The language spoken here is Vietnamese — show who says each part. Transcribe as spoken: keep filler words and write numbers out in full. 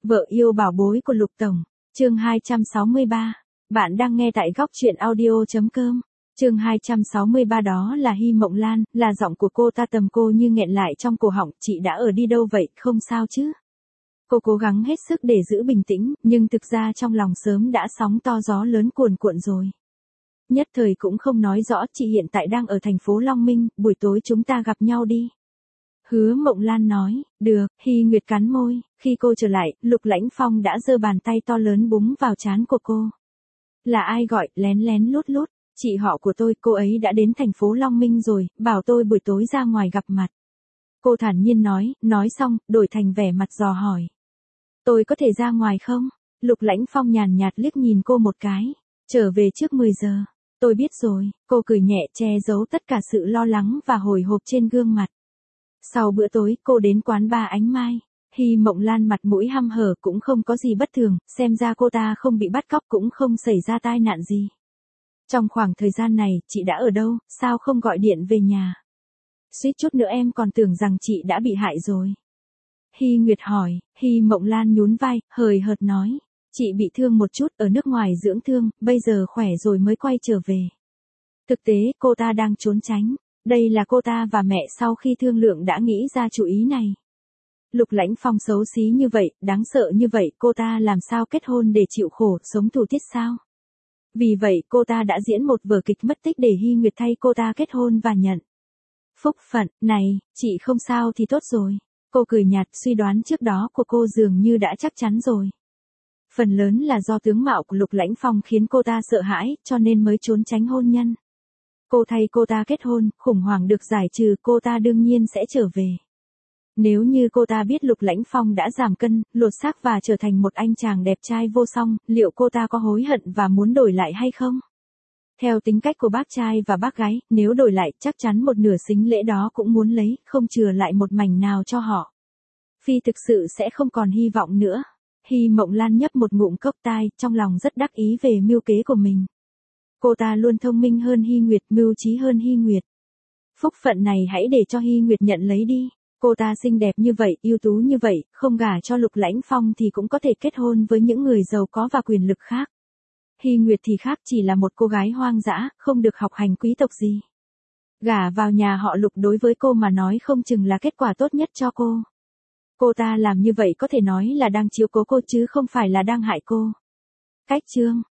Speaker 1: Vợ yêu bảo bối của Lục Tổng, chương hai trăm sáu mươi ba. Bạn đang nghe tại góc truyện audio.com. Chương hai trăm sáu mươi ba đó là Hy Mộng Lan, là giọng của cô ta tầm cô như nghẹn lại trong cổ họng, chị đã ở đi đâu vậy, không sao chứ? Cô cố gắng hết sức để giữ bình tĩnh, nhưng thực ra trong lòng sớm đã sóng to gió lớn cuồn cuộn rồi. Nhất thời cũng không nói rõ, chị hiện tại đang ở thành phố Long Minh, buổi tối chúng ta gặp nhau đi. Hứa Mộng Lan nói, được. Hy Nguyệt cắn môi, khi cô trở lại, Lục Lãnh Phong đã giơ bàn tay to lớn búng vào trán của cô. Là ai gọi, lén lén lút lút, chị họ của tôi, cô ấy đã đến thành phố Long Minh rồi, bảo tôi buổi tối ra ngoài gặp mặt. Cô thản nhiên nói, nói xong, đổi thành vẻ mặt dò hỏi. Tôi có thể ra ngoài không? Lục Lãnh Phong nhàn nhạt liếc nhìn cô một cái, trở về trước mười giờ. Tôi biết rồi, cô cười nhẹ che giấu tất cả sự lo lắng và hồi hộp trên gương mặt. Sau bữa tối, cô đến quán bar Ánh Mai. Hy Mộng Lan mặt mũi hăm hở cũng không có gì bất thường, xem ra cô ta không bị bắt cóc cũng không xảy ra tai nạn gì. Trong khoảng thời gian này, chị đã ở đâu, sao không gọi điện về nhà? Suýt chút nữa em còn tưởng rằng chị đã bị hại rồi. Hy Nguyệt hỏi, Hy Mộng Lan nhún vai, hời hợt nói. Chị bị thương một chút ở nước ngoài dưỡng thương, bây giờ khỏe rồi mới quay trở về. Thực tế, cô ta đang trốn tránh. Đây là cô ta và mẹ sau khi thương lượng đã nghĩ ra chủ ý này. Lục Lãnh Phong xấu xí như vậy, đáng sợ như vậy, cô ta làm sao kết hôn để chịu khổ, sống tù tiết sao? Vì vậy cô ta đã diễn một vở kịch mất tích để Hy Nguyệt thay cô ta kết hôn và nhận phúc phận. Này, chị không sao thì tốt rồi. Cô cười nhạt, suy đoán trước đó của cô dường như đã chắc chắn rồi. Phần lớn là do tướng mạo của Lục Lãnh Phong khiến cô ta sợ hãi, cho nên mới trốn tránh hôn nhân. Cô thay cô ta kết hôn, khủng hoảng được giải trừ, cô ta đương nhiên sẽ trở về. Nếu như cô ta biết Lục Lãnh Phong đã giảm cân, lột xác và trở thành một anh chàng đẹp trai vô song, liệu cô ta có hối hận và muốn đổi lại hay không? Theo tính cách của bác trai và bác gái, nếu đổi lại, chắc chắn một nửa sính lễ đó cũng muốn lấy, không chừa lại một mảnh nào cho họ. Phi thực sự sẽ không còn hy vọng nữa. Hy Mộng Lan nhấp một ngụm cốc tai, trong lòng rất đắc ý về mưu kế của mình. Cô ta luôn thông minh hơn Hy Nguyệt, mưu trí hơn Hy Nguyệt. Phúc phận này hãy để cho Hy Nguyệt nhận lấy đi. Cô ta xinh đẹp như vậy, ưu tú như vậy, không gả cho Lục Lãnh Phong thì cũng có thể kết hôn với những người giàu có và quyền lực khác. Hy Nguyệt thì khác, chỉ là một cô gái hoang dã, không được học hành quý tộc gì. Gả vào nhà họ Lục đối với cô mà nói không chừng là kết quả tốt nhất cho cô. Cô ta làm như vậy có thể nói là đang chiếu cố cô chứ không phải là đang hại cô. Cách chương